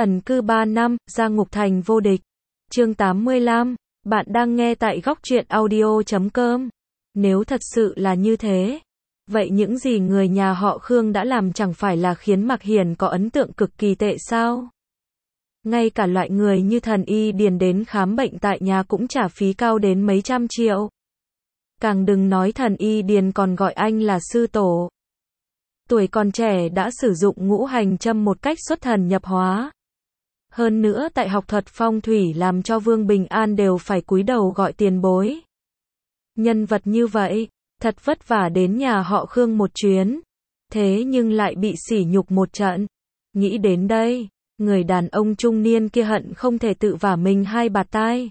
Ẩn cư 3 năm, ra ngục thành vô địch. Chương 85. Bạn đang nghe tại góc truyện audio.com. Nếu thật sự là như thế, vậy những gì người nhà họ Khương đã làm chẳng phải là khiến Mạc Hiển có ấn tượng cực kỳ tệ sao? Ngay cả loại người như thần y Điền đến khám bệnh tại nhà cũng trả phí cao đến mấy trăm triệu. Càng đừng nói thần y Điền còn gọi anh là sư tổ. Tuổi còn trẻ đã sử dụng ngũ hành châm một cách xuất thần nhập hóa. Hơn nữa tại học thuật phong thủy làm cho Vương Bình An đều phải cúi đầu gọi tiền bối. Nhân vật như vậy, thật vất vả đến nhà họ Khương một chuyến, thế nhưng lại bị sỉ nhục một trận. Nghĩ đến đây, người đàn ông trung niên kia hận không thể tự vả mình hai bạt tai.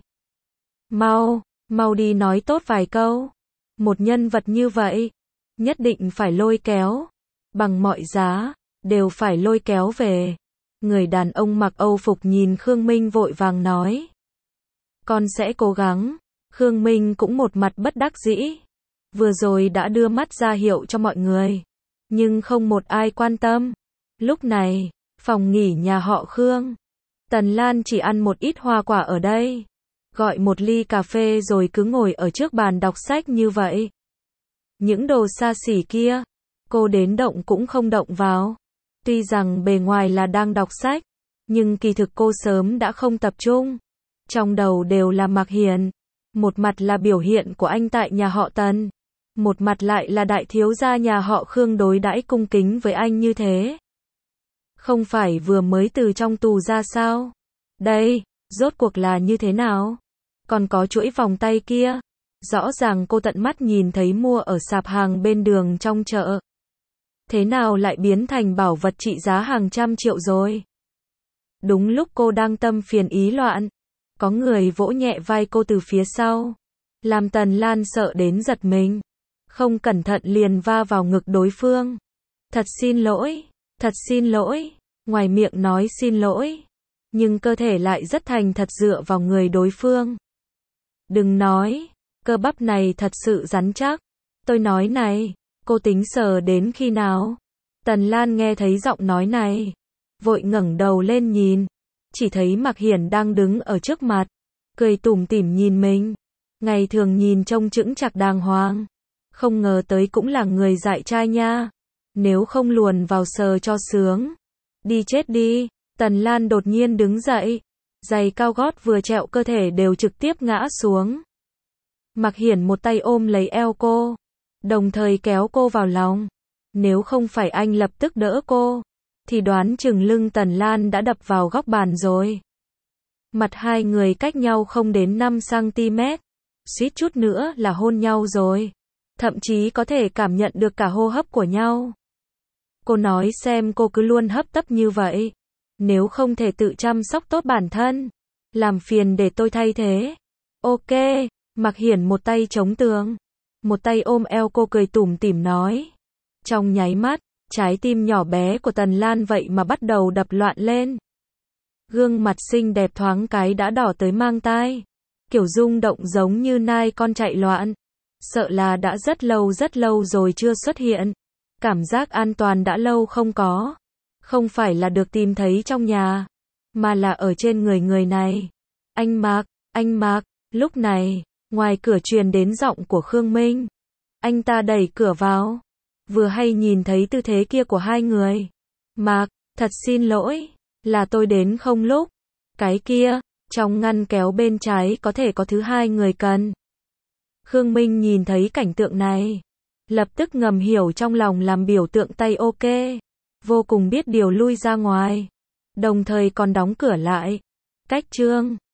Mau đi nói tốt vài câu. Một nhân vật như vậy, nhất định phải lôi kéo, bằng mọi giá, đều phải lôi kéo về. Người đàn ông mặc Âu phục nhìn Khương Minh vội vàng nói. Con sẽ cố gắng. Khương Minh cũng một mặt bất đắc dĩ. Vừa rồi đã đưa mắt ra hiệu cho mọi người, nhưng không một ai quan tâm. Lúc này, phòng nghỉ nhà họ Khương, Tần Lan chỉ ăn một ít hoa quả ở đây, gọi một ly cà phê rồi cứ ngồi ở trước bàn đọc sách như vậy. Những đồ xa xỉ kia, cô đến động cũng không động vào. Tuy rằng bề ngoài là đang đọc sách, nhưng kỳ thực cô sớm đã không tập trung. Trong đầu đều là Mạc Hiển. Một mặt là biểu hiện của anh tại nhà họ Tần, một mặt lại là đại thiếu gia nhà họ Khương đối đãi cung kính với anh như thế. Không phải vừa mới từ trong tù ra sao? Đây, rốt cuộc là như thế nào? Còn có chuỗi vòng tay kia, rõ ràng cô tận mắt nhìn thấy mua ở sạp hàng bên đường trong chợ. Thế nào lại biến thành bảo vật trị giá hàng trăm triệu rồi? Đúng lúc cô đang tâm phiền ý loạn, có người vỗ nhẹ vai cô từ phía sau, làm Tần Lan sợ đến giật mình, không cẩn thận liền va vào ngực đối phương. Thật xin lỗi, ngoài miệng nói xin lỗi, nhưng cơ thể lại rất thành thật dựa vào người đối phương. Đừng nói, cơ bắp này thật sự rắn chắc. Tôi nói này, cô tính sờ đến khi nào? Tần Lan nghe thấy giọng nói này, vội ngẩng đầu lên nhìn, chỉ thấy Mạc Hiển đang đứng ở trước mặt, cười tủm tỉm nhìn mình. Ngày thường nhìn trông chững chạc đàng hoàng, không ngờ tới cũng là người dại trai nha. Nếu không luồn vào sờ cho sướng. Đi chết đi. Tần Lan đột nhiên đứng dậy, giày cao gót vừa trẹo cơ thể đều trực tiếp ngã xuống. Mạc Hiển một tay ôm lấy eo cô, đồng thời kéo cô vào lòng. Nếu không phải anh lập tức đỡ cô, thì đoán chừng lưng Tần Lan đã đập vào góc bàn rồi. Mặt hai người cách nhau không đến 5 cm, suýt chút nữa là hôn nhau rồi. Thậm chí có thể cảm nhận được cả hô hấp của nhau. Cô nói xem cô cứ luôn hấp tấp như vậy, nếu không thể tự chăm sóc tốt bản thân, làm phiền để tôi thay thế. Ok, Mạc Hiển một tay chống tường, một tay ôm eo cô cười tủm tỉm nói. Trong nháy mắt, trái tim nhỏ bé của Tần Lan vậy mà bắt đầu đập loạn lên. Gương mặt xinh đẹp thoáng cái đã đỏ tới mang tai, kiểu rung động giống như nai con chạy loạn. Sợ là đã rất lâu rồi chưa xuất hiện. Cảm giác an toàn đã lâu không có. Không phải là được tìm thấy trong nhà, mà là ở trên người này. Anh Mạc, lúc này, ngoài cửa truyền đến giọng của Khương Minh. Anh ta đẩy cửa vào, vừa hay nhìn thấy tư thế kia của hai người. Mạc, thật xin lỗi, là tôi đến không lúc. Cái kia, trong ngăn kéo bên trái có thể có thứ hai người cần. Khương Minh nhìn thấy cảnh tượng này, lập tức ngầm hiểu trong lòng làm biểu tượng tay ok, vô cùng biết điều lui ra ngoài, đồng thời còn đóng cửa lại. Cách chương